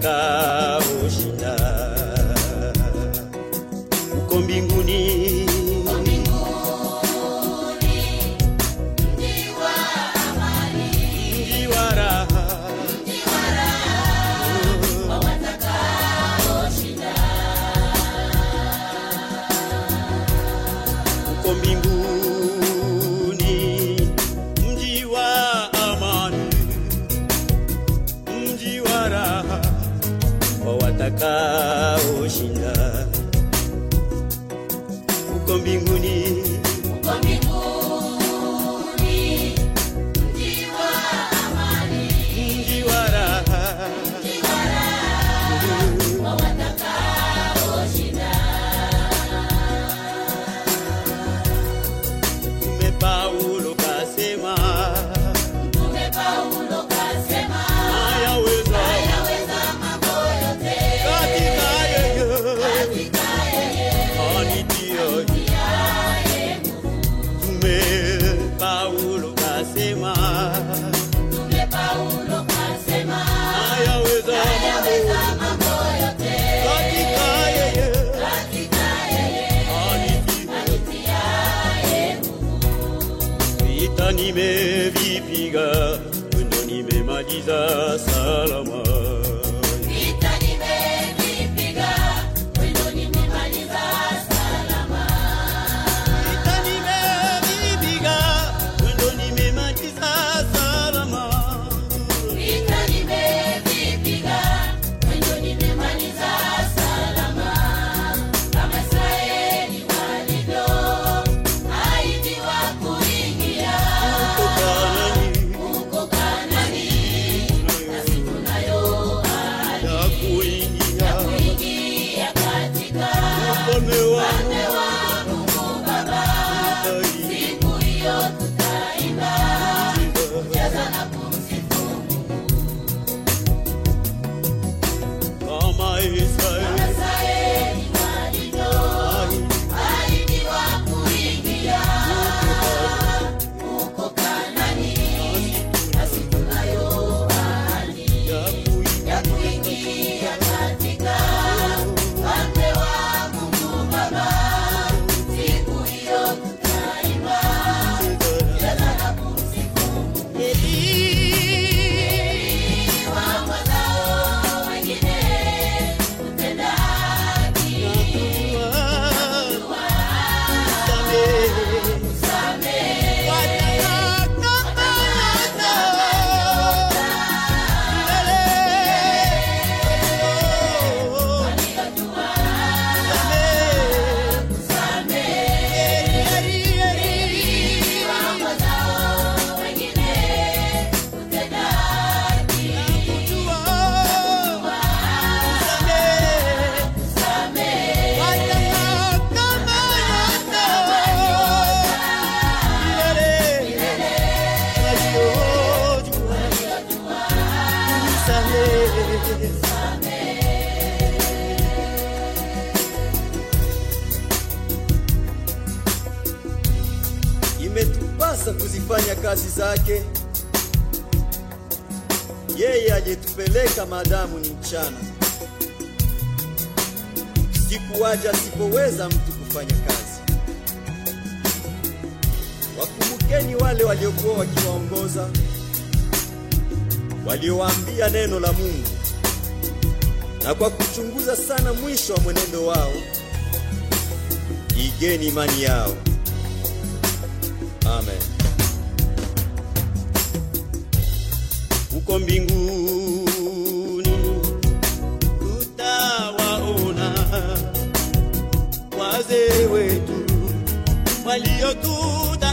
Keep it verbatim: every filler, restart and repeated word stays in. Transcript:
watakaoshinda. Uko mbinguni, watakaoshinda. Uko mbinguni, uko mbinguni, mji wa amani, mji wa raha, mji wa raha kwa watakaoshinda. Mtume Paulo kasema, Mtume Paulo kasema, hayaweza Paulo kasema, Mtume Paulo kasema, hayaweza mambo yote katika yeye, katika yeye anitiaye nguvu. Vita nimevipiga, mwendo nimemaliza salama. Vita nimevipiga, mwendo nimemaliza salama. Vita nimevipiga, mwendo nimemaliza salama. Vita nimevipiga, mwendo nimemaliza salama. Kama Israeli walivyo ahidiwa kuingia huko Kanaani, nasi tunayo ahadi ya kuingia katika ufalme wa Mungu Baba. Siku hiyo tutaimba kujaza na kumsifu Kama Israeli Israeli walivyo ahidiwa kuingia huko Kanaani, nasi tunayo ahadi ya kuingia katika ufalme wa Mungu Baba. Siku hiyo tutaimba kujaza na kumsifu wangozao wengine kutenda haki, kusamehe waliojua, kusamehe wangozao wengine kutenda haki, kusamehe imetupasa kuzifanya kazi zake yeye aliyetupeleka maadamu ni mchana. Siku waja asipoweza mtu kufanya kazi. Wakumbukeni wale waliokuwa wakiwaongoza, waliowaambia neno la Mungu, na kwa kuchunguza sana mwisho wa mwenendo wao, igeni imani yao. Amen. Uko mbinguni utawaona wazee wetu waliotuta